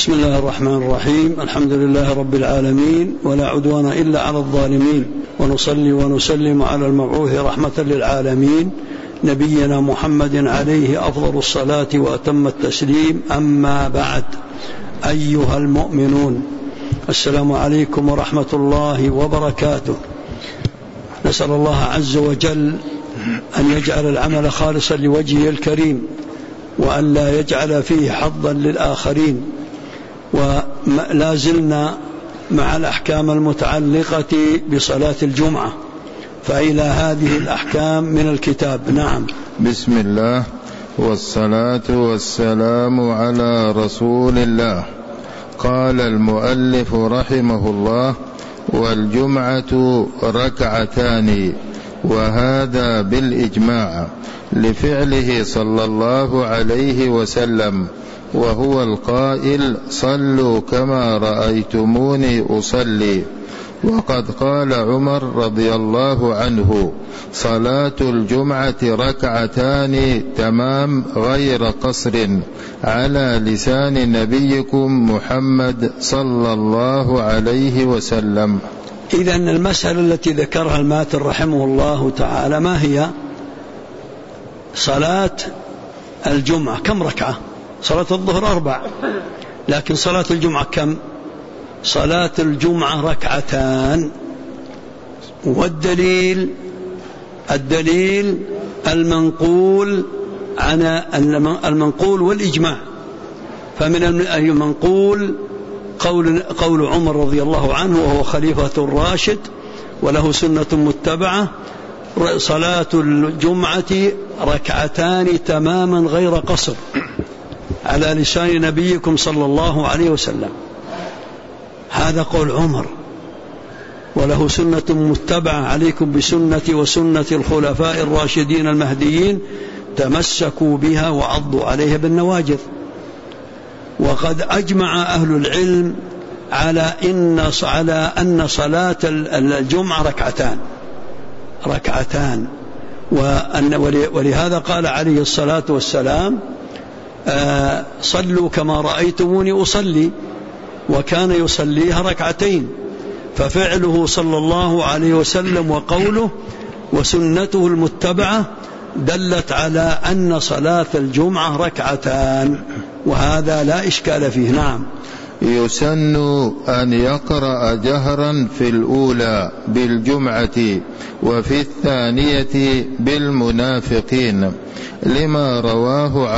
بسم الله الرحمن الرحيم. الحمد لله رب العالمين، ولا عدوان إلا على الظالمين، ونصلي ونسلم على المبعوث رحمة للعالمين نبينا محمد عليه أفضل الصلاة وأتم التسليم. أما بعد، أيها المؤمنون، السلام عليكم ورحمة الله وبركاته. نسأل الله عز وجل أن يجعل العمل خالصا لوجهه الكريم، وأن لا يجعل فيه حظا للآخرين. ولا زلنا مع الأحكام المتعلقة بصلاة الجمعة، فإلى هذه الأحكام من الكتاب. نعم. بسم الله والصلاة والسلام على رسول الله. قال المؤلف رحمه الله: والجمعة ركعتان، وهذا بالإجماع لفعله صلى الله عليه وسلم، وهو القائل: صلوا كما رأيتموني أصلي. وقد قال عمر رضي الله عنه: صلاة الجمعة ركعتان تمام غير قصر، على لسان نبيكم محمد صلى الله عليه وسلم. إذن المسألة التي ذكرها الماتر رحمه الله تعالى ما هي؟ صلاة الجمعة كم ركعة؟ صلاة الظهر 4، لكن صلاة الجمعة كم؟ صلاة الجمعة ركعتان. والدليل المنقول عن المنقول والإجماع. فمن المنقول قول عمر رضي الله عنه، وهو خليفة الراشد وله سنة متبعة: صلاة الجمعة ركعتان تماما غير قصر، على لسان نبيكم صلى الله عليه وسلم. هذا قول عمر، وله سنة متبعة: عليكم بسنتي وسنة الخلفاء الراشدين المهديين، تمسكوا بها وعضوا عليها بالنواجذ. وقد أجمع أهل العلم على أن صلاة الجمعة ركعتان، ولهذا قال عليه الصلاة والسلام: صلوا كما رأيتموني أصلي، وكان يصليها ركعتين. ففعله صلى الله عليه وسلم وقوله وسنته المتبعة دلت على أن صلاة الجمعة ركعتان، وهذا لا إشكال فيه. نعم. يسن أن يقرأ جهرا في الأولى بالجمعة، وفي الثانية بالمنافقين، لما رواه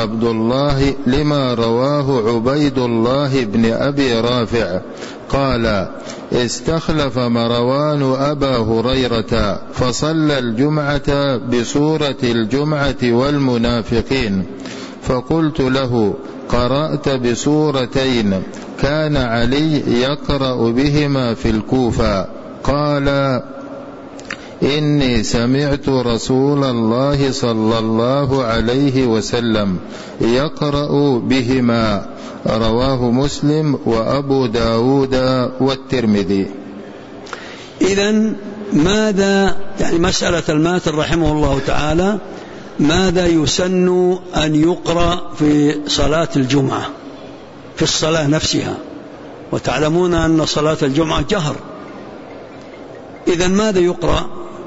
عبيد الله بن أبي رافع قال: استخلف مروان أبا هريرة فصلى الجمعة بسورة الجمعة والمنافقين، فقلت له: قرأت بسورتين كان علي يقرأ بهما في الكوفة. قال: إني سمعت رسول الله صلى الله عليه وسلم يقرأ بهما. رواه مسلم وأبو داود والترمذي. إذن ماذا يعني مسألة الماتر رحمه الله تعالى، ماذا يسن أن يقرأ في صلاة الجمعة في الصلاة نفسها؟ وتعلمون أن صلاة الجمعة جهر. إذن ماذا يقرأ؟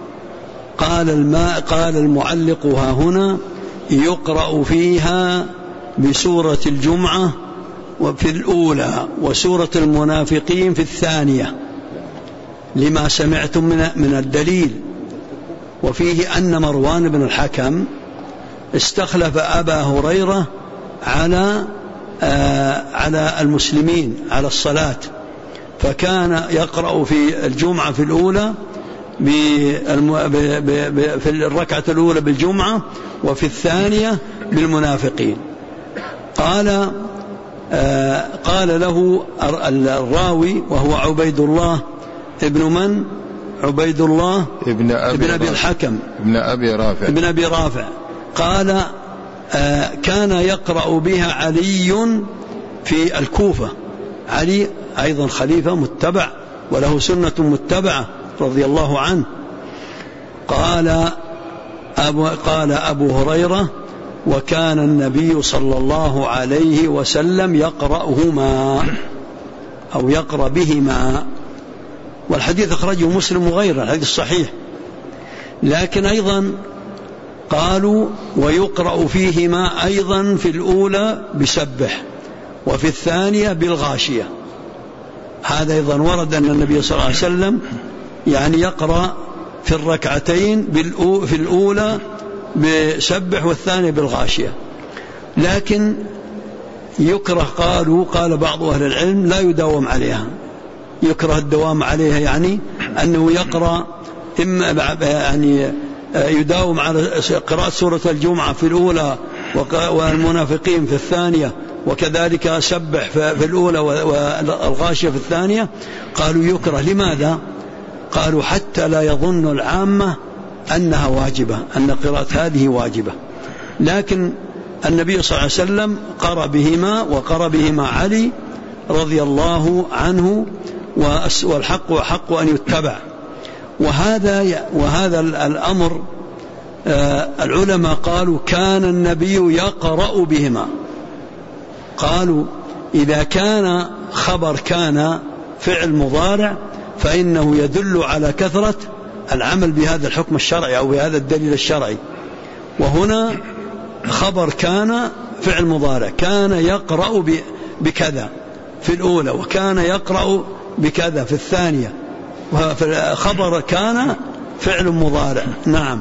قال المعلق ها هنا: يقرأ فيها بسورة الجمعة وفي الأولى، وسورة المنافقين في الثانية، لما سمعتم من الدليل. وفيه أن مروان بن الحكم استخلف أبا هريرة على المسلمين على الصلاة، فكان يقرأ في الجمعة في الأولى في الركعة الأولى بالجمعة، وفي الثانية بالمنافقين. قال له الراوي، وهو عبيد الله ابن أبي الحكم ابن أبي رافع، قال: كان يقرأ بها علي في الكوفة. علي أيضا خليفة متبع وله سنة متبعة رضي الله عنه. قال أبو هريرة: وكان النبي صلى الله عليه وسلم يقرأهما أو يقرأ بهما، والحديث أخرجه مسلم وغيره، الحديث صحيح. لكن أيضا قالوا ويقرأ فيهما أيضا في الأولى بسبح وفي الثانية بالغاشية. هذا أيضا ورد أن النبي صلى الله عليه وسلم يعني يقرأ في الركعتين في الأولى بسبح والثانية بالغاشية. لكن يكره، قال بعض أهل العلم لا يداوم عليها، يكره الدوام عليها، يعني أنه يقرأ إما يعني يداوم على قراءة سورة الجمعة في الأولى والمنافقين في الثانية، وكذلك سبح في الأولى والغاشية في الثانية. قالوا يكره. لماذا؟ قالوا حتى لا يظن العامة أنها واجبة، أن قراءة هذه واجبة. لكن النبي صلى الله عليه وسلم قرأ بهما، وقرأ بهما علي رضي الله عنه، والحق حق أن يتبع. وهذا الأمر العلماء قالوا كان النبي يقرأ بهما. قالوا إذا كان خبر كان فعل مضارع فإنه يدل على كثرة العمل بهذا الحكم الشرعي أو بهذا الدليل الشرعي. وهنا خبر كان فعل مضارع، كان يقرأ بكذا في الأولى، وكان يقرأ بكذا في الثانية، وخبر كان فعل مضارع. نعم.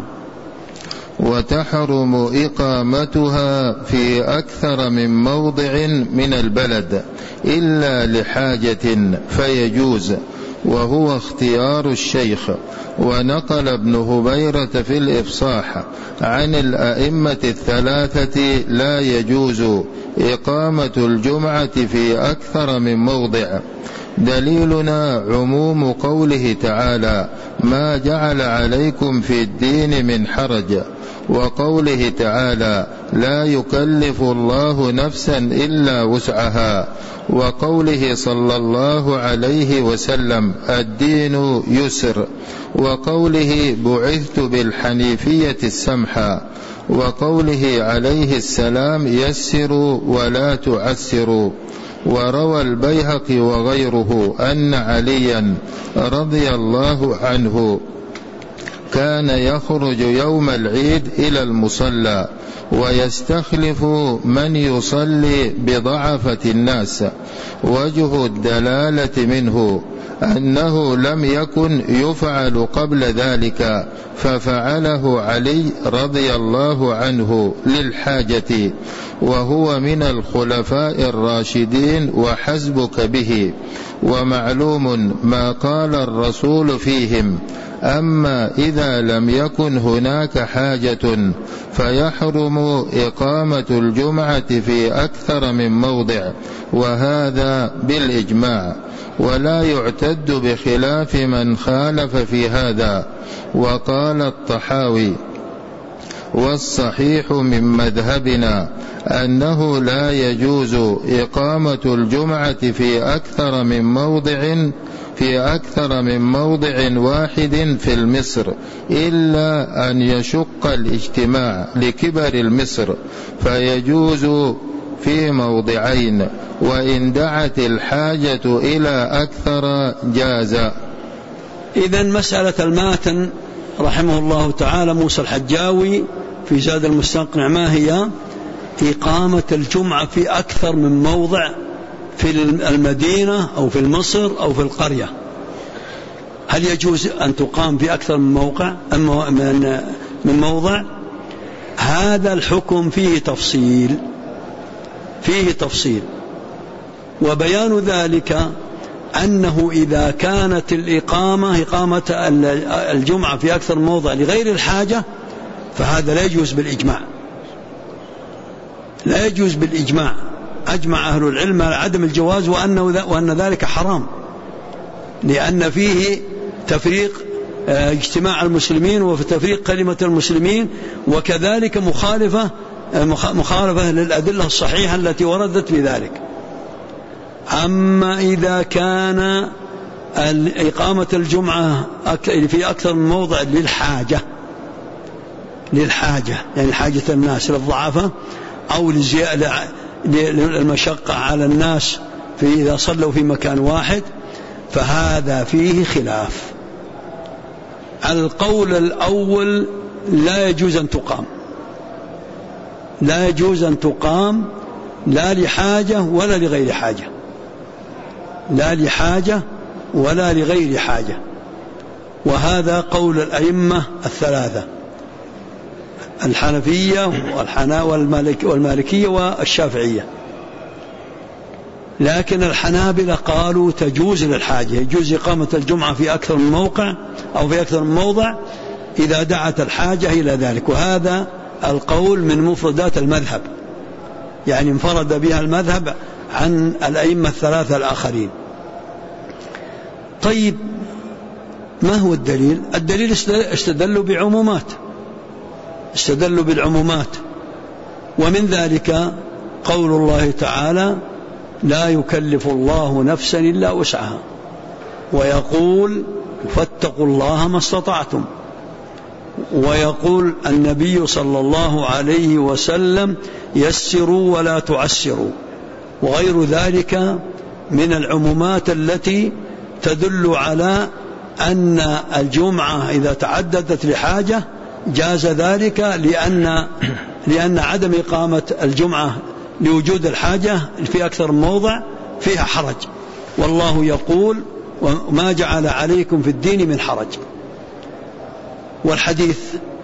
وتحرم إقامتها في أكثر من موضع من البلد إلا لحاجة فيجوز، وهو اختيار الشيخ. ونقل ابن هبيرة في الإفصاح عن الأئمة الثلاثة لا يجوز إقامة الجمعة في أكثر من موضع. دليلنا عموم قوله تعالى ما جعل عليكم في الدين من حرج، وقوله تعالى لا يكلف الله نفسا إلا وسعها، وقوله صلى الله عليه وسلم الدين يسر، وقوله بعثت بالحنيفية السمحة، وقوله عليه السلام يسروا ولا تعسروا. وروى البيهقي وغيره أن عليا رضي الله عنه كان يخرج يوم العيد إلى المصلى ويستخلف من يصلي بضعفة الناس. وجه الدلالة منه أنه لم يكن يفعل قبل ذلك، ففعله علي رضي الله عنه للحاجة، وهو من الخلفاء الراشدين وحسبك به. ومعلوم ما قال الرسول فيهم. أما إذا لم يكن هناك حاجة فيحرم إقامة الجمعة في أكثر من موضع، وهذا بالإجماع، ولا يعتد بخلاف من خالف في هذا. وقال الطحاوي والصحيح من مذهبنا أنه لا يجوز إقامة الجمعة في أكثر من موضع واحد في المصر، إلا أن يشق الاجتماع لكبر المصر، فيجوز في موضعين، وإن دعت الحاجة إلى أكثر جاز. إذن مسألة الماتن رحمه الله تعالى موسى الحجاوي في زاد المستقنع ما هي؟ إقامة الجمعة في أكثر من موضع في المدينة أو في مصر أو في القرية. هل يجوز أن تقام في أكثر من موضع؟ هذا الحكم فيه تفصيل، وبيان ذلك أنه إذا كانت إقامة الجمعة في أكثر من موضع لغير الحاجة فهذا لا يجوز بالإجماع. أجمع أهل العلم على عدم الجواز وأن ذلك حرام، لأن فيه تفريق اجتماع المسلمين وتفريق كلمة المسلمين، وكذلك مخالفة للأدلة الصحيحة التي وردت بذلك. أما إذا كان إقامة الجمعة في أكثر من موضع للحاجة، يعني حاجة الناس للضعفة أو للمشقة على الناس إذا صلوا في مكان واحد، فهذا فيه خلاف. على القول الأول لا يجوز أن تقام، لا يجوز أن تقام لا لحاجة ولا لغير حاجة، لا لحاجة ولا لغير حاجة، وهذا قول الأئمة الثلاثة، الحنفية والمالكية والشافعية. لكن الحنابلة قالوا تجوز للحاجة، يجوز إقامة الجمعة في أكثر من موقع أو في أكثر من موضع إذا دعت الحاجة إلى ذلك، وهذا القول من مفردات المذهب، يعني انفرد بها المذهب عن الأئمة الثلاثة الآخرين. طيب ما هو الدليل؟ الدليل استدلوا بعمومات، استدلوا بالعمومات، ومن ذلك قول الله تعالى: لا يكلف الله نفسا إلا وسعها، ويقول: فاتقوا الله ما استطعتم، ويقول النبي صلى الله عليه وسلم: يسروا ولا تعسروا، وغير ذلك من العمومات التي تدل على أن الجمعة إذا تعددت لحاجة جاز ذلك، لأن عدم إقامة الجمعة لوجود الحاجة في أكثر من موضع فيها حرج، والله يقول: وما جعل عليكم في الدين من حرج. والحديث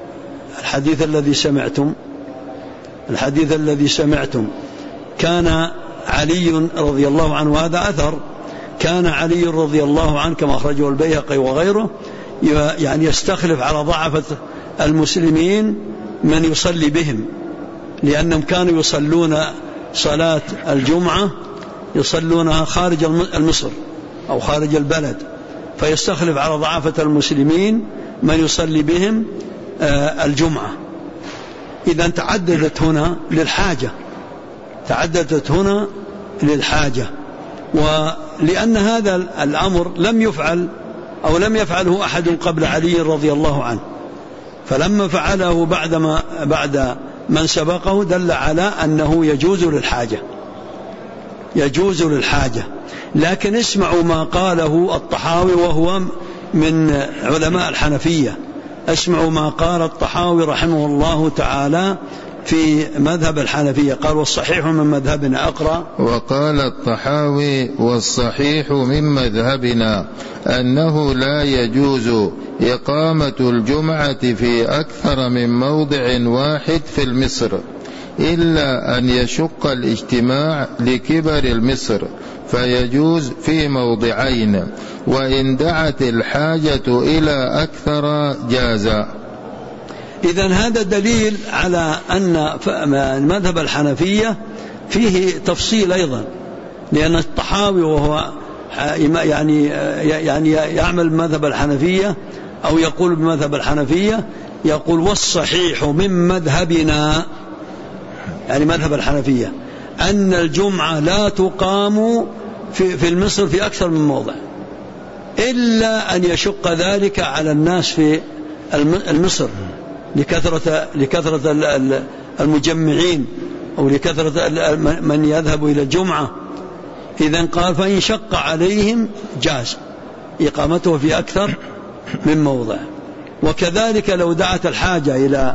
الذي سمعتم كان علي رضي الله عنه، هذا أثر، كان علي رضي الله عنه كما أخرجه البيهقي وغيره، يعني يستخلف على ضعفة المسلمين من يصلي بهم، لأنهم كانوا يصلون صلاة الجمعة يصلونها خارج مصر أو خارج البلد، فيستخلف على ضعفة المسلمين من يصلي بهم الجمعة. إذا تعددت هنا للحاجة، تعددت هنا للحاجة، ولأن هذا الأمر لم يفعل أو لم يفعله أحد قبل علي رضي الله عنه، فلما فعله بعد من سبقه دل على أنه يجوز للحاجة، يجوز للحاجة. لكن اسمعوا ما قاله الطحاوي وهو من علماء الحنفية، اسمعوا ما قال الطحاوي رحمه الله تعالى في مذهب الحنفية، قال: والصحيح من مذهبنا. أقرأ: وقال الطحاوي: والصحيح من مذهبنا أنه لا يجوز إقامة الجمعة في أكثر من موضع واحد في المصر، إلا أن يشق الاجتماع لكبر المصر، فيجوز في موضعين، وإن دعت الحاجة إلى أكثر جاز. إذن هذا دليل على أن مذهب الحنفية فيه تفصيل أيضا، لأن الطحاوي وهو يعني يعمل مذهب الحنفية أو يقول بمذهب الحنفية، يقول: والصحيح من مذهبنا، يعني مذهب الحنفية، أن الجمعة لا تقام في المصر في أكثر من موضع، إلا أن يشق ذلك على الناس في المصر لكثرة المجمعين أو لكثرة من يذهب إلى الجمعة. إذن قال: فإن شق عليهم جاز إقامته في أكثر من موضع. وكذلك لو دعت الحاجة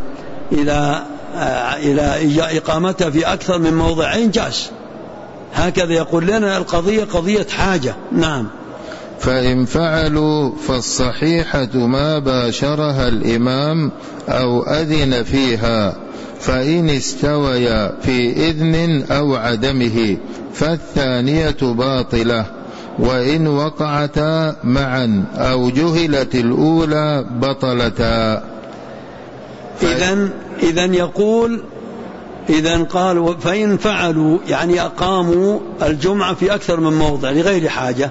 إلى إقامتها في أكثر من موضعين جاز. هكذا يقول لنا القضية قضية حاجة. نعم. فإن فعلوا فالصحيحة ما باشرها الإمام أو أذن فيها، فإن استويا في إذن أو عدمه فالثانية باطلة، وإن وقعتا معا أو جهلت الأولى بطلتا. إذن يقول، إذن قال: فإن فعلوا يعني أقاموا الجمعة في أكثر من موضع لغير حاجة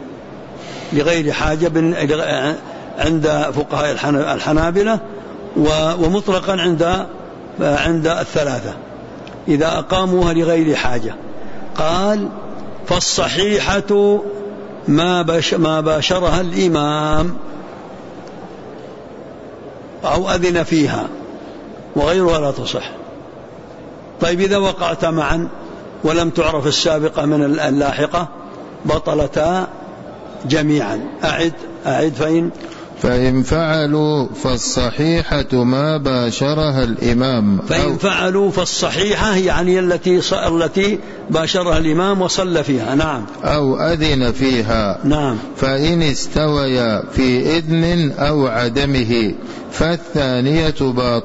عند فقهاء الحنابلة، ومطلقا عند الثلاثة إذا أقاموها لغير حاجة. قال: فالصحيحة ما باشرها الإمام أو أذن فيها، وغيرها لا تصح. طيب إذا وقعتا معا ولم تعرف السابقة من اللاحقة بطلتا جميعا. أعد فإن فعلوا فالصحيحة ما باشرها الإمام. فإن فعلوا فالصحيحة يعني التي باشرها الإمام وصلى فيها. نعم. أو أذن فيها. نعم. فإن استويا في إذن أو عدمه فالثانية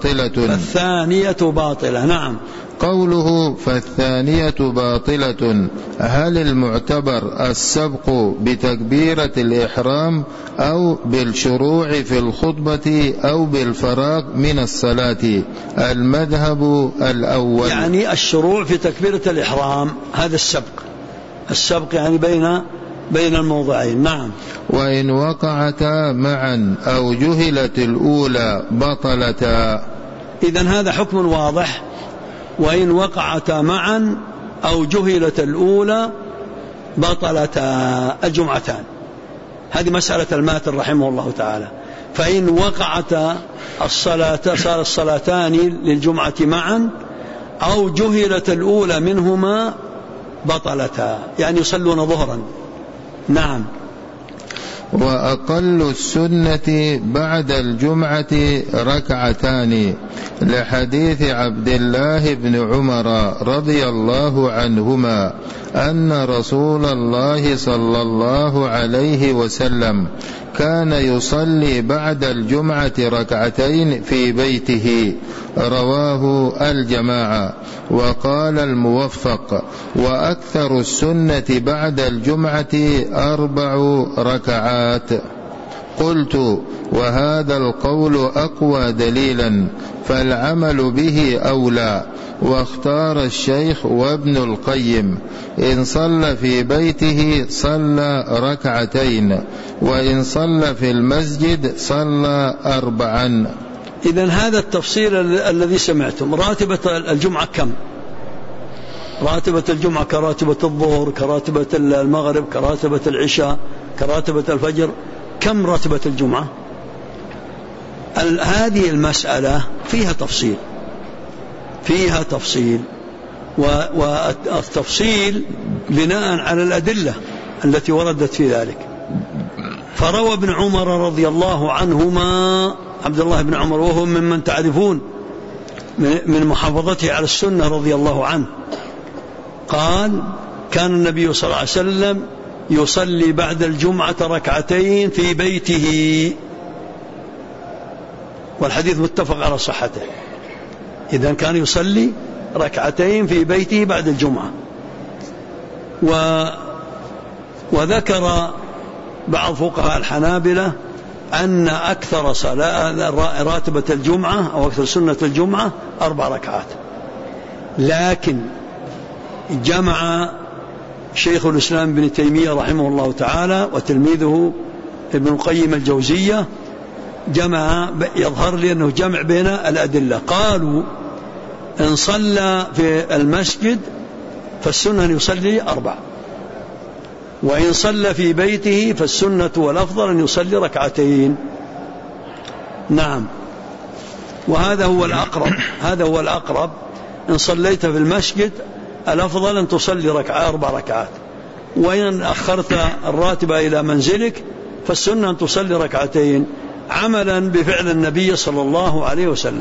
باطلة. نعم. قوله فالثانية باطلة، هل المعتبر السبق بتكبيرة الإحرام أو بالشروع في الخطبة أو بالفراغ من الصلاة؟ المذهب الأول يعني الشروع في تكبيرة الإحرام، هذا السبق يعني بين الموضعين. نعم. وإن وقعتا معا أو جهلت الأولى بطلتا. إذن هذا حكم واضح. وإن وقعتا معا أو جهلت الأولى بطلتا الجمعتان. هذه مسألة الماتن رحمه الله تعالى. فإن وقعتا صار الصلاتان للجمعة معا أو جهلت الأولى منهما بطلتا، يعني يصلون ظهرا. نعم. وأقل السنة بعد الجمعة ركعتان، لحديث عبد الله بن عمر رضي الله عنهما أن رسول الله صلى الله عليه وسلم كان يصلي بعد الجمعة ركعتين في بيته، رواه الجماعة. وقال الموفق: وأكثر السنة بعد الجمعة 4 ركعات. قلت: وهذا القول أقوى دليلا، فالعمل به أولى. واختار الشيخ وابن القيم: إن صلى في بيته صلى ركعتين، وإن صلى في المسجد صلى 4. إذن هذا التفصيل الذي سمعتم. راتبة الجمعة كم؟ راتبة الجمعة كراتبة الظهر، كراتبة المغرب، كراتبة العشاء، كراتبة الفجر. كم راتبة الجمعة؟ هذه المسألة فيها تفصيل والتفصيل بناء على الأدلة التي وردت في ذلك. فروى ابن عمر رضي الله عنهما، عبد الله بن عمر، وهو ممن تعرفون من محافظته على السنة رضي الله عنه، قال: كان النبي صلى الله عليه وسلم يصلي بعد الجمعة ركعتين في بيته، والحديث متفق على صحته. إذن كان يصلي ركعتين في بيته بعد الجمعة. وذكر بعض فقهاء الحنابلة أن أكثر راتبة الجمعة أو أكثر سنة الجمعة 4 ركعات. لكن جمع شيخ الإسلام ابن تيمية رحمه الله تعالى وتلميذه ابن القيم الجوزية، يظهر لي أنه جمع بين الأدلة. قالوا: إن صلى في المسجد فالسنة أن يصلي 4، وإن صلى في بيته فالسنة والأفضل أن يصلي 2. نعم. وهذا هو الأقرب. إن صليت في المسجد الأفضل أن تصلي 4 ركعات، وإن أخرت الراتبة إلى منزلك فالسنة أن تصلي 2 عملا بفعل النبي صلى الله عليه وسلم.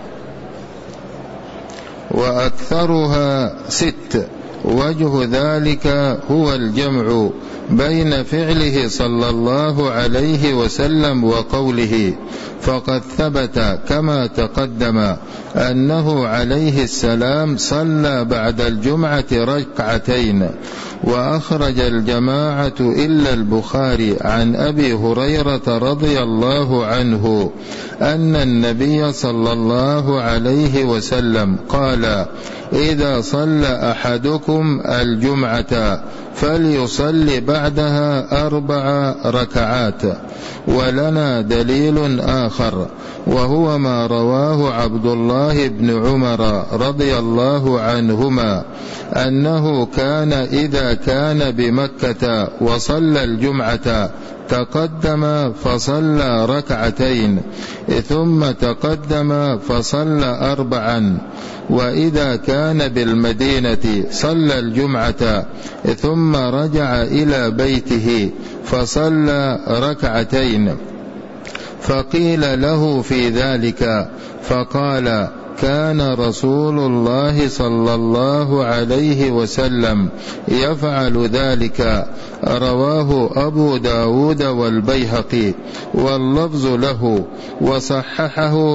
وأكثرها 6. وجه ذلك هو الجمع بين فعله صلى الله عليه وسلم وقوله، فقد ثبت كما تقدم أنه عليه السلام صلى بعد الجمعة 2. وأخرج الجماعة إلا البخاري عن أبي هريرة رضي الله عنه أن النبي صلى الله عليه وسلم قال: إذا صلى أحدكم الجمعة فليصلي بعدها 4 ركعات. ولنا دليل آخر، وهو ما رواه عبد الله بن عمر رضي الله عنهما أنه كان إذا كان بمكة وصلى الجمعة تقدم فصلى 2 ثم تقدم فصلى 4، وإذا كان بالمدينة صلى الجمعة ثم رجع إلى بيته فصلى 2. فقيل له في ذلك فقال: كان رسول الله صلى الله عليه وسلم يفعل ذلك. رواه أبو داود والبيهقي واللفظ له، وصحح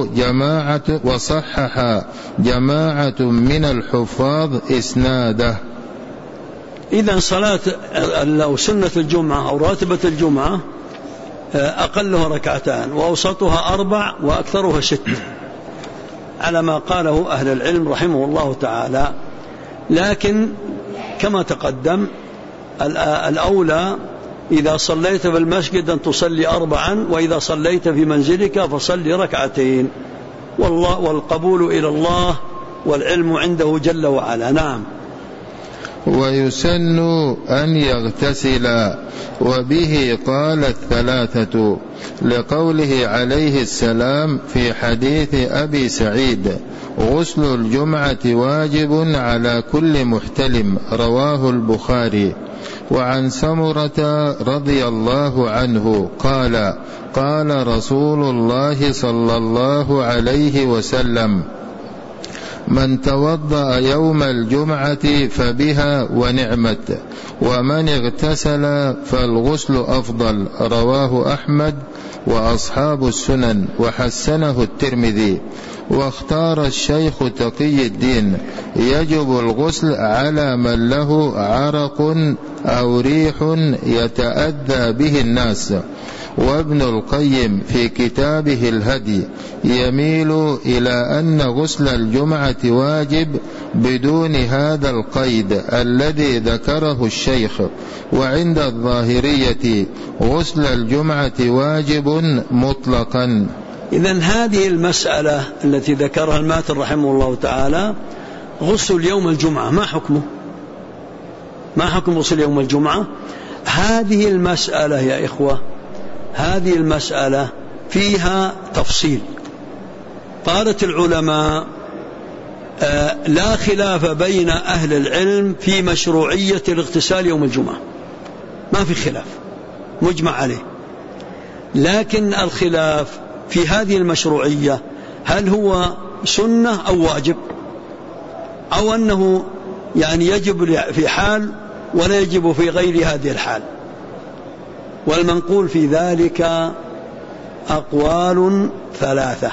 جماعة من الحفاظ إسناده. إذن صلاة أو سنة الجمعة أو راتبة الجمعة أقلها 2 وأوسطها 4 وأكثرها 6 على ما قاله أهل العلم رحمه الله تعالى. لكن كما تقدم الأولى إذا صليت في المسجد أن تصلي 4، وإذا صليت في منزلك فصلي 2، والقبول إلى الله والعلم عنده جل وعلا. نعم. ويسن أن يغتسل، وبه قال 3، لقوله عليه السلام في حديث أبي سعيد: غسل الجمعة واجب على كل محتلم. رواه البخاري. وعن سمرة رضي الله عنه قال: قال رسول الله صلى الله عليه وسلم: من توضأ يوم الجمعة فبها ونعمت، ومن اغتسل فالغسل أفضل. رواه أحمد وأصحاب السنن، وحسنه الترمذي. واختار الشيخ تقي الدين: يجب الغسل على من له عرق أو ريح يتأذى به الناس. وابن القيم في كتابه الهدي يميل إلى أن غسل الجمعة واجب بدون هذا القيد الذي ذكره الشيخ. وعند الظاهرية غسل الجمعة واجب مطلقا. إذن هذه المسألة التي ذكرها الماتر رحمه الله تعالى، غسل يوم الجمعة، ما حكمه؟ ما حكم غسل يوم الجمعة؟ هذه المسألة يا إخوة، هذه المسألة فيها تفصيل. قالت العلماء: لا خلاف بين أهل العلم في مشروعية الاغتسال يوم الجمعة، ما في خلاف، مجمع عليه. لكن الخلاف في هذه المشروعية، هل هو سنة أو واجب، أو أنه يعني يجب في حال ولا يجب في غير هذه الحال. والمنقول في ذلك أقوال 3.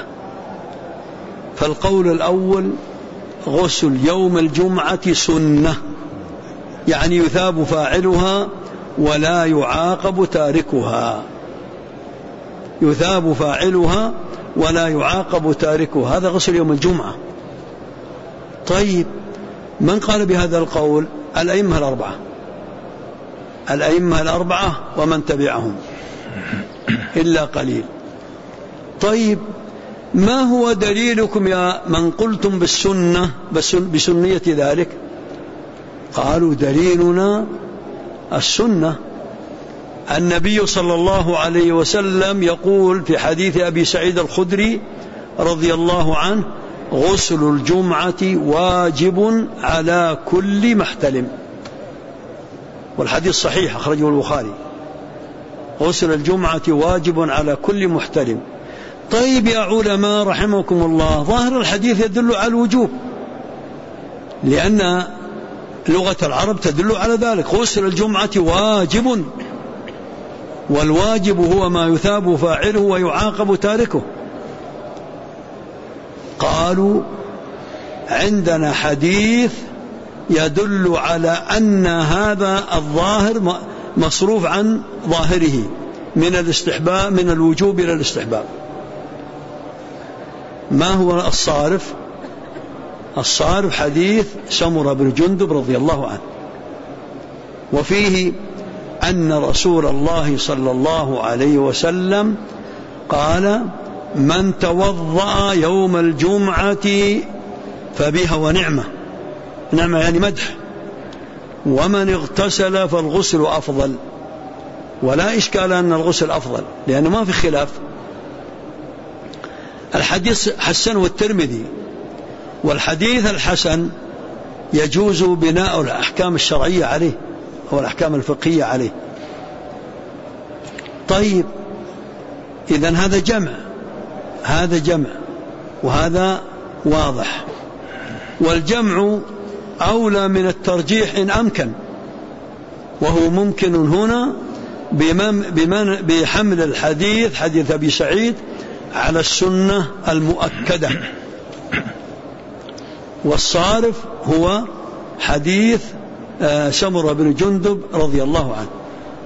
فالقول الأول: غسل يوم الجمعة سنة، يعني يثاب فاعلها ولا يعاقب تاركها، يثاب فاعلها ولا يعاقب تاركها، هذا غسل يوم الجمعة. طيب، من قال بهذا القول؟ الأئمة الأربعة، الأئمة الأربعة ومن تبعهم إلا قليل. طيب، ما هو دليلكم يا من قلتم بالسنة بسنية ذلك؟ قالوا: دليلنا السنة. النبي صلى الله عليه وسلم يقول في حديث أبي سعيد الخدري رضي الله عنه: غسل الجمعة واجب على كل محتلم. والحديث صحيح، أخرجه البخاري. غسل الجمعة واجب على كل محتلم. طيب يا علماء رحمكم الله، ظاهر الحديث يدل على الوجوب، لأن لغة العرب تدل على ذلك. غسل الجمعة واجب، والواجب هو ما يثاب فاعله ويعاقب تاركه. قالوا: عندنا حديث يدل على أن هذا الظاهر مصروف عن ظاهره من الاستحباب، من الوجوب إلى الاستحباب. ما هو الصارف؟ الصارف حديث سمرة بن جندب رضي الله عنه، وفيه أن رسول الله صلى الله عليه وسلم قال: من توضأ يوم الجمعة فبها ونعمة، نعمة يعني مدح، ومن اغتسل فالغسل أفضل. ولا إشكال أن الغسل أفضل، لأنه ما في خلاف. الحديث حسنه الترمذي، والحديث الحسن يجوز بناء الأحكام الشرعية عليه أو الأحكام الفقهية عليه. طيب، إذن هذا جمع وهذا واضح، والجمع أولى من الترجيح إن أمكن، وهو ممكن هنا بحمل الحديث حديث أبي سعيد على السنة المؤكدة، والصارف هو حديث سمرة بن جندب رضي الله عنه.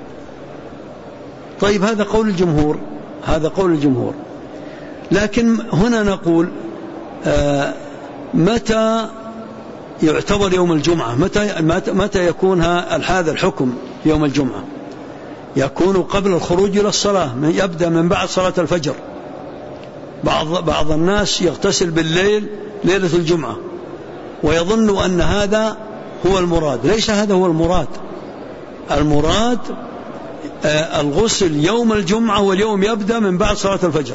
طيب، هذا قول الجمهور. لكن هنا نقول متى يعتبر يوم الجمعة؟ متى يكون هذا الحكم يوم الجمعة؟ يكون قبل الخروج إلى الصلاة، يبدأ من بعد صلاة الفجر. بعض الناس يغتسل بالليل ليلة الجمعة ويظن أن هذا هو المراد. ليس هذا هو المراد. المراد الغسل يوم الجمعة، واليوم يبدأ من بعد صلاة الفجر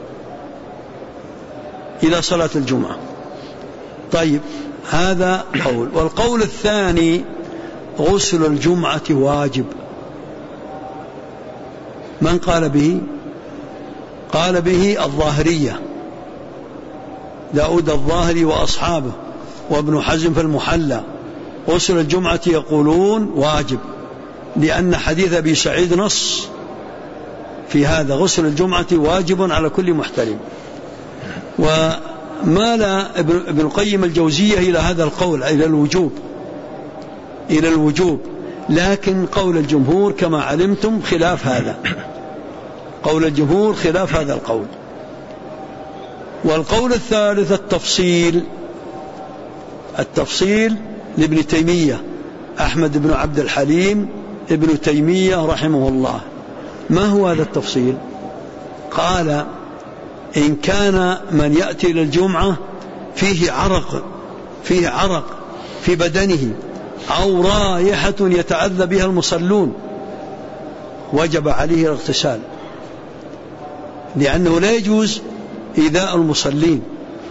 إلى صلاة الجمعة. طيب، هذا قول. والقول الثاني: غسل الجمعة واجب. من قال به؟ قال به الظاهرية، داود الظاهري وأصحابه، وابن حزم في المحلى. غسل الجمعة يقولون واجب، لأن حديث أبي سعيد نص في هذا: غسل الجمعة واجب على كل محترم. ومال ابن القيم الجوزية إلى هذا القول، إلى الوجوب. لكن قول الجمهور كما علمتم خلاف هذا، قول الجمهور خلاف هذا القول. والقول الثالث التفصيل لابن تيمية، أحمد بن عبد الحليم ابن تيمية رحمه الله. ما هو هذا التفصيل؟ قال: إن كان من يأتي إلى الجمعة فيه عرق في بدنه أو رائحة يتعذى بها المصلون، وجب عليه الاغتسال، لأنه لا يجوز إيذاء المصلين.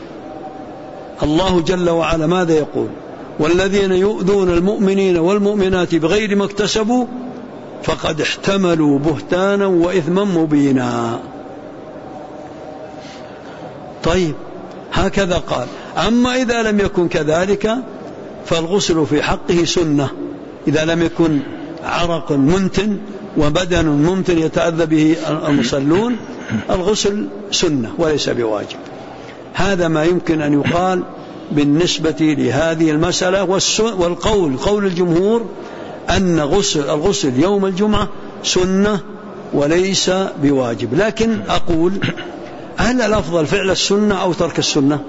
الله جل وعلا ماذا يقول؟ والذين يؤذون المؤمنين والمؤمنات بغير ما اكتسبوا فقد احتملوا بهتانا وإثما مبينا. طيب، هكذا قال. أما إذا لم يكن كذلك فالغسل في حقه سنة، إذا لم يكن عرق منتن وبدن ممتن يتأذى به المصلون، الغسل سنة وليس بواجب. هذا ما يمكن أن يقال بالنسبة لهذه المسألة. قول الجمهور أن الغسل يوم الجمعة سنة وليس بواجب. لكن أقول: هل الأفضل فعل السنة أو ترك السنة؟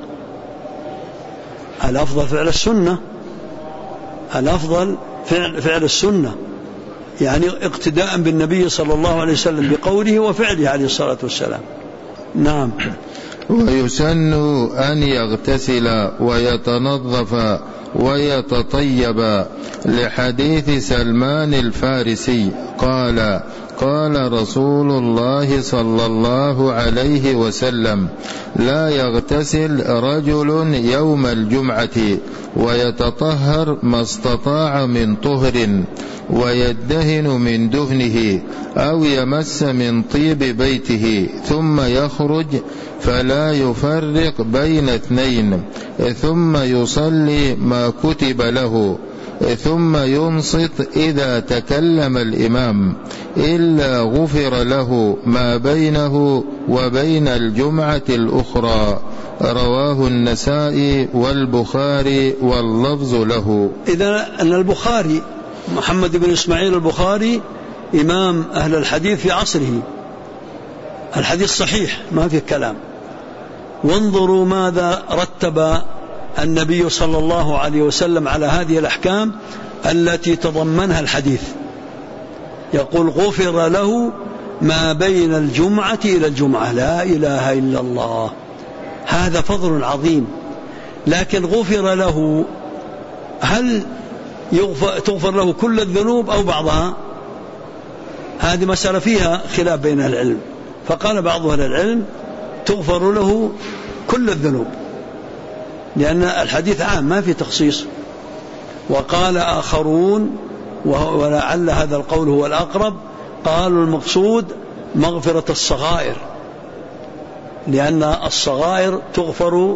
الأفضل فعل السنة، الأفضل فعل السنة، يعني اقتداء بالنبي صلى الله عليه وسلم بقوله وفعله عليه الصلاة والسلام. نعم. ويسن أن يغتسل ويتنظف ويتطيب، لحديث سلمان الفارسي قال: قال رسول الله صلى الله عليه وسلم: لا يغتسل رجل يوم الجمعة ويتطهر ما استطاع من طهر، ويدهن من دهنه أو يمس من طيب بيته، ثم يخرج فلا يفرق بين اثنين، ثم يصلي ما كتب له، ثم ينصت إذا تكلم الإمام، إلا غفر له ما بينه وبين الجمعة الأخرى. رواه النسائي والبخاري واللفظ له. إذا أن البخاري محمد بن إسماعيل البخاري إمام أهل الحديث في عصره، الحديث صحيح ما في كلام. وانظروا ماذا رتب النبي صلى الله عليه وسلم على هذه الأحكام التي تضمنها الحديث. يقول غفر له ما بين الجمعة إلى الجمعة. لا إله إلا الله، هذا فضل عظيم. لكن غفر له، هل تغفر له كل الذنوب أو بعضها؟ هذه مسألة فيها خلاف بين أهل العلم. فقال بعض أهل العلم تغفر له كل الذنوب، لأن الحديث عام ما في تخصيص. وقال آخرون، ولعل هذا القول هو الأقرب، قالوا المقصود مغفرة الصغائر، لأن الصغائر تغفر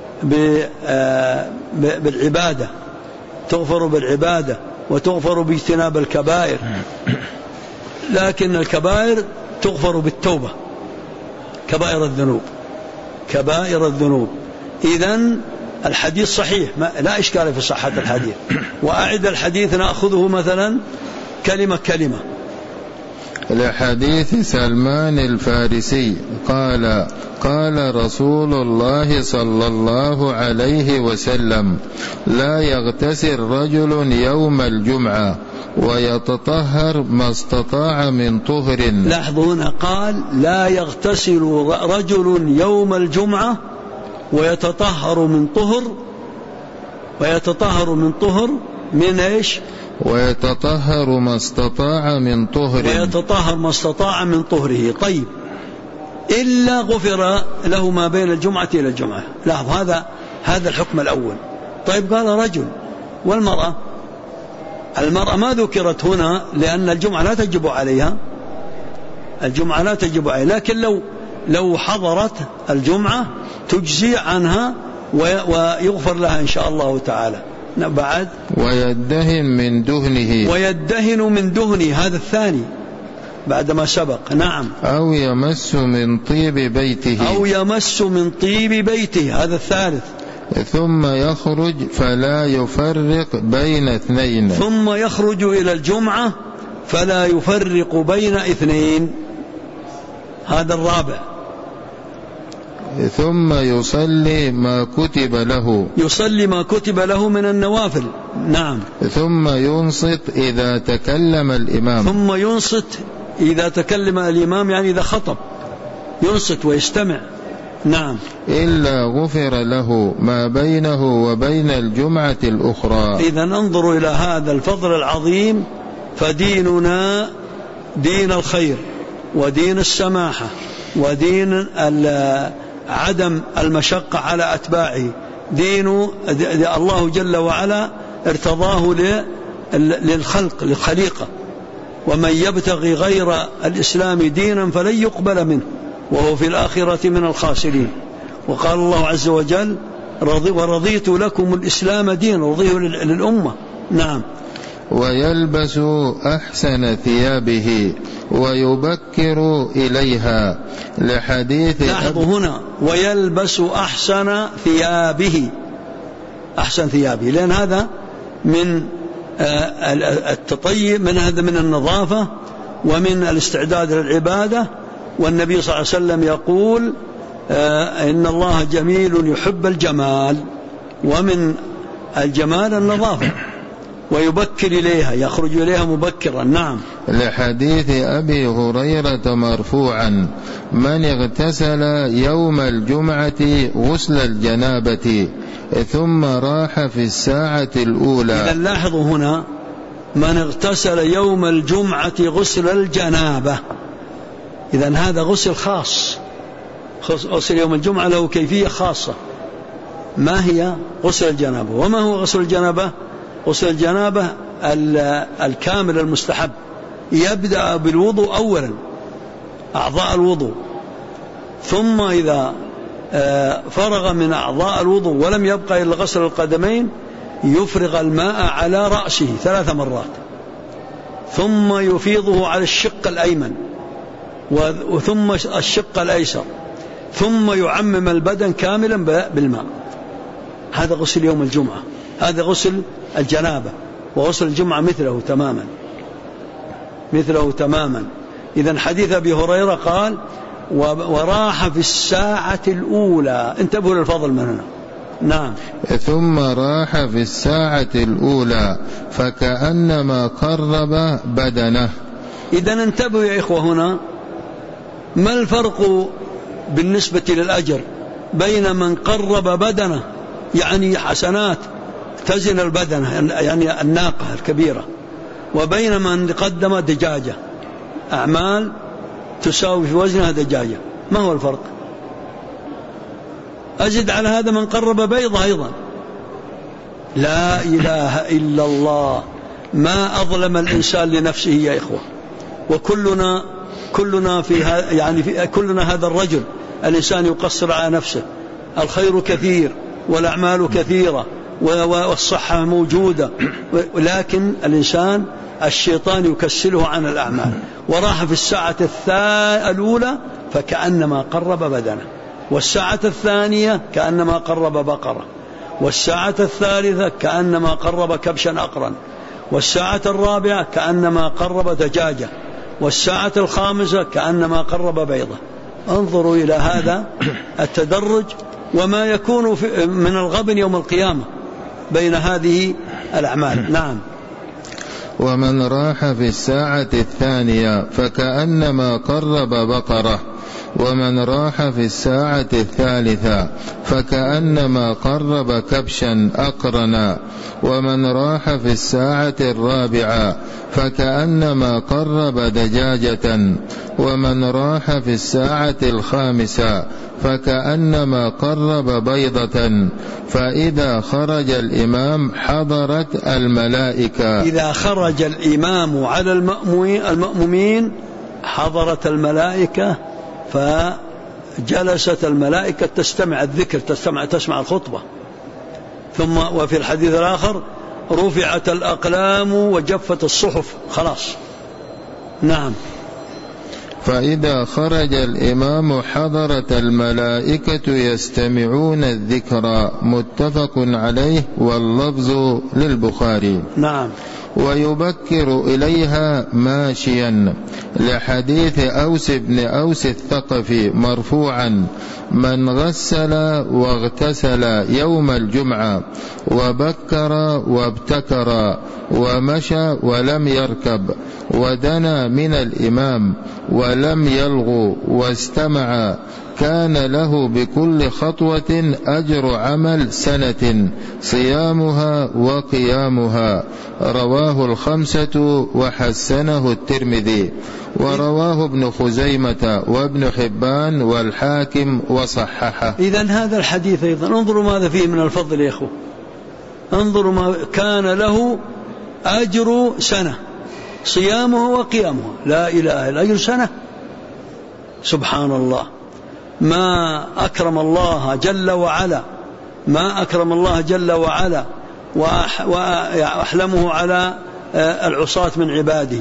بالعبادة، تغفر بالعبادة وتغفر باجتناب الكبائر، لكن الكبائر تغفر بالتوبة، كبائر الذنوب، كبائر الذنوب. إذن الحديث صحيح، لا إشكال في صحة الحديث. وأعد الحديث نأخذه مثلا كلمة كلمة. لحديث سلمان الفارسي قال: قال رسول الله صلى الله عليه وسلم: لا يغتسل رجل يوم الجمعة ويتطهر ما استطاع من طهر. لاحظوا هنا قال: لا يغتسل رجل يوم الجمعة ويتطهر من طهر. ويتطهر من طهر من إيش؟ ويتطهر ما استطاع من طهر. ويتطهر ما استطاع من طهره. طيب، إلا غفر له ما بين الجمعة إلى الجمعة. لاحظ هذا الحكم الأول. طيب، قال رجل، والمرأة؟ المرأة ما ذكرت هنا لأن الجمعة لا تجب عليها، الجمعة لا تجب عليها، لكن لو حضرت الجمعة تجزي عنها ويغفر لها إن شاء الله تعالى. بعد ويدهن من دهنه. ويدهن من دهنه، هذا الثاني بعدما سبق. نعم. أو يمس من طيب بيته. أو يمس من طيب بيته، هذا الثالث. ثم يخرج فلا يفرق بين اثنين. ثم يخرج إلى الجمعة فلا يفرق بين اثنين، هذا الرابع. ثم يصلي ما كتب له. يصلي ما كتب له من النوافل. نعم. ثم ينصت إذا تكلم الإمام. ثم ينصت إذا تكلم الإمام، يعني إذا خطب ينصت ويستمع. نعم. إلا غفر له ما بينه وبين الجمعة الأخرى. إذا انظروا إلى هذا الفضل العظيم. فديننا دين الخير ودين السماحة ودين عدم المشقة على أتباعه. دين الله جل وعلا ارتضاه للخلق، للخليقة. ومن يبتغي غير الإسلام دينا فلن يقبل منه وهو في الآخرة من الخاسرين. وقال الله عز وجل: ورضيت لكم الإسلام دينا، رضيه للأمة. نعم. ويلبس أحسن ثيابه ويبكر إليها، لحديث لاحظوا هنا ويلبس أحسن ثيابه، أحسن ثيابه، لأن هذا من التطيب، من هذا من النظافة ومن الاستعداد للعبادة. والنبي صلى الله عليه وسلم يقول: إن الله جميل يحب الجمال، ومن الجمال النظافة. ويبكر إليها، يخرج إليها مبكرا. نعم. لحديث أبي هريرة مرفوعا: من اغتسل يوم الجمعة غسل الجنابة ثم راح في الساعة الأولى. إذا لاحظوا هنا من اغتسل يوم الجمعة غسل الجنابة، إذا هذا غسل خاص. غسل يوم الجمعة له كيفية خاصة. ما هي غسل الجنابة؟ وما هو غسل الجنابة؟ غسل الجنابة الكامل المستحب، يبدأ بالوضوء أولا، أعضاء الوضوء، ثم إذا فرغ من أعضاء الوضوء ولم يبقى إلا غسل القدمين يفرغ الماء على رأسه 3 مرات، ثم يفيضه على الشق الأيمن وثم الشق الأيسر، ثم يعمم البدن كاملا بالماء. هذا غسل يوم الجمعة، هذا غسل الجنابة. وغسل الجمعة مثله تماما، مثله تماما. إذن حديث أبي هريرة قال: وراح في الساعة الأولى. انتبهوا للفضل من هنا. نعم. ثم راح في الساعة الأولى فكأنما قرب بدنه. إذا انتبهوا يا إخوة، هنا ما الفرق بالنسبة للأجر بين من قرب بدنه يعني حسنات تزن البدنة يعني الناقة الكبيرة، وبين من قدم دجاجة أعمال تساوي في وزنها دجاجة؟ ما هو الفرق؟ أزد على هذا من قرب بيضة أيضا. لا إله إلا الله، ما أظلم الإنسان لنفسه يا إخوة. وكلنا كلنا هذا الرجل، الإنسان يقصر على نفسه. الخير كثير والأعمال كثيرة والصحة موجودة، ولكن الإنسان الشيطان يكسله عن الأعمال. وراح في الساعة الأولى فكأنما قرب بدنه، والساعة الثانية كأنما قرب بقرة، والساعة الثالثة كأنما قرب كبشا أقرا، والساعة الرابعة كأنما قرب دجاجة، والساعة الخامسة كأنما قرب بيضة. انظروا إلى هذا التدرج وما يكون من الغبن يوم القيامة بين هذه الأعمال. نعم. ومن راح في الساعة الثانية فكأنما قرب بقرة، ومن راح في الساعة الثالثة فكأنما قرب كبشا أقرنا، ومن راح في الساعة الرابعة فكأنما قرب دجاجة، ومن راح في الساعة الخامسة فكأنما قرب بيضة. فإذا خرج الإمام حضرت الملائكة. إذا خرج الإمام على المأمومين حضرت الملائكة، فجلست الملائكة تستمع الذكر، تسمع الخطبة. ثم وفي الحديث الآخر رفعت الأقلام وجفت الصحف، خلاص. نعم. فإذا خرج الإمام حضرت الملائكة يستمعون الذكر. متفق عليه واللفظ للبخاري. نعم. ويبكر إليها ماشيا، لحديث أوس بن أوس الثقفي مرفوعا: من غسل واغتسل يوم الجمعة وبكر وابتكر ومشى ولم يركب ودنا من الإمام ولم يلغو واستمع كان له بكل خطوة أجر عمل سنة صيامها وقيامها. رواه الخمسة وحسنه الترمذي، ورواه ابن خزيمة وابن حبان والحاكم وصححه. إذن هذا الحديث أيضا انظروا ماذا فيه من الفضل يا إخوة. انظروا ما كان له أجر سنة صيامه وقيامه. لا إله إلا أجر سنة. سبحان الله، ما أكرم الله جل وعلا، ما أكرم الله جل وعلا وأحلمه على العصاة من عباده.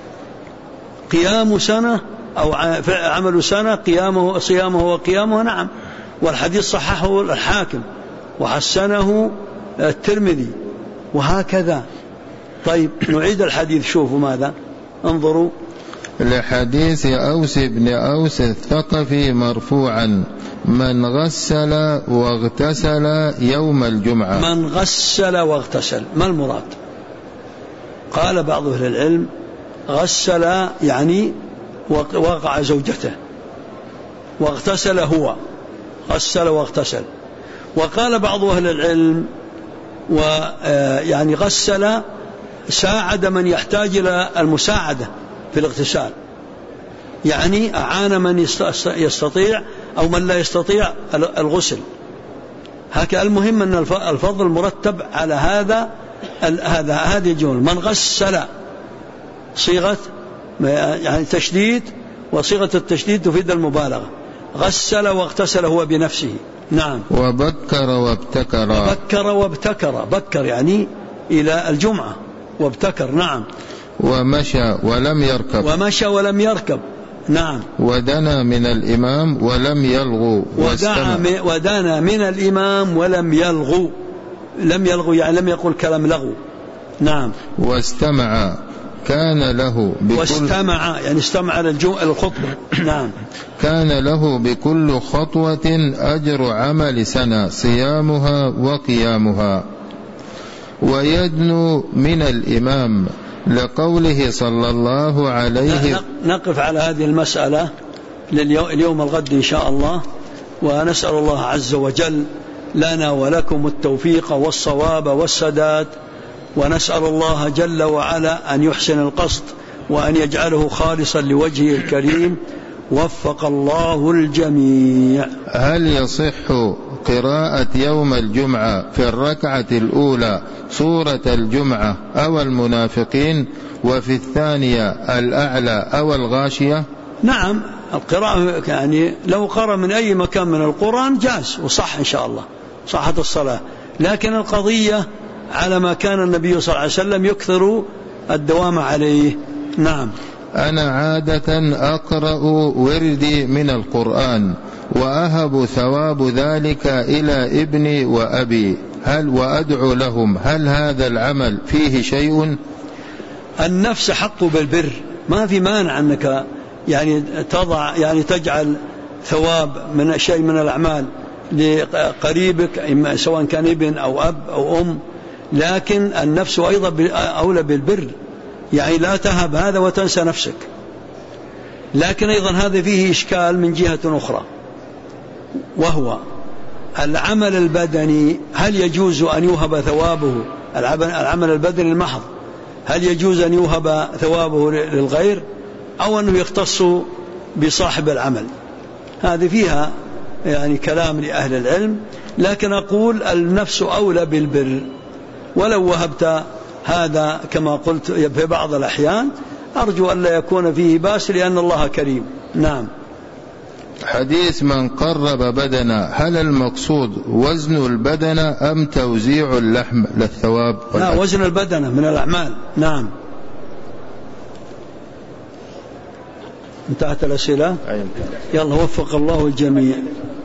قيام سنة أو عمل سنة، قيامه صيامه وقيامه. نعم. والحديث صححه الحاكم وحسنه الترمذي وهكذا. طيب نعيد الحديث، شوفوا ماذا، انظروا. لحديث أوس بن أوس الثقفي مرفوعا: من غسل واغتسل يوم الجمعة. من غسل واغتسل ما المراد؟ قال بعض أهل العلم غسل يعني وقع زوجته، واغتسل هو، غسل واغتسل. وقال بعض أهل العلم يعني غسل ساعد من يحتاج إلى المساعدة في الاغتسال، يعني أعان من يستطيع أو من لا يستطيع الغسل. هكذا. المهم أن الفضل مرتب على هذه الجملة. من غسل صيغة يعني تشديد، وصيغة التشديد تفيد المبالغة. غسل واغتسل هو بنفسه. نعم. وبكر وابتكر. بكر وابتكر، بكر يعني إلى الجمعة، وابتكر. نعم. ومشى ولم يركب. ومشى ولم يركب. نعم. ودنا من الإمام ولم يلغو. ودنا من الإمام ولم يلغو. لم يلغو يعني لم يقل كلام لغو. نعم. واستمع كان له واستمع يعني استمع الخطبة. نعم. كان له بكل خطوة أجر عمل سنة صيامها وقيامها. ويدنو من الإمام لقوله صلى الله عليه. نقف على هذه المسألة اليوم الغد إن شاء الله، ونسأل الله عز وجل لنا ولكم التوفيق والصواب والسداد، ونسأل الله جل وعلا أن يحسن القصد وأن يجعله خالصا لوجهه الكريم. وفق الله الجميع. هل يصح قراءة يوم الجمعة في الركعة الأولى سورة الجمعة أو المنافقين، وفي الثانية الأعلى أو الغاشية؟ نعم، القراءة يعني لو قرأ من أي مكان من القرآن جاز وصح إن شاء الله، صحت الصلاة. لكن القضية على ما كان النبي صلى الله عليه وسلم يكثر الدوام عليه. نعم. أنا عادة أقرأ وردي من القرآن وأهب ثواب ذلك إلى ابني وأبي وأدعو لهم، هل هذا العمل فيه شيء؟ النفس حق بالبر، ما في مانع أنك يعني تجعل ثواب من شيء من الأعمال لقريبك سواء كان ابن أو أب أو أم، لكن النفس أيضا أولى بالبر، يعني لا تهب هذا وتنسى نفسك. لكن أيضا هذا فيه إشكال من جهة أخرى، وهو العمل البدني، هل يجوز أن يوهب ثوابه العمل البدني المحض، هل يجوز أن يوهب ثوابه للغير أو أنه يختص بصاحب العمل؟ هذه فيها يعني كلام لأهل العلم، لكن أقول النفس أولى بالبر، ولو وهبت هذا كما قلت في بعض الأحيان أرجو أن لا يكون فيه بأس لأن الله كريم. نعم. حديث من قرب بدنا، هل المقصود وزن البدن أم توزيع اللحم للثواب؟ لا، وزن البدن من الأعمال. نعم. انتهت الأسئلة. يلا وفق الله الجميع.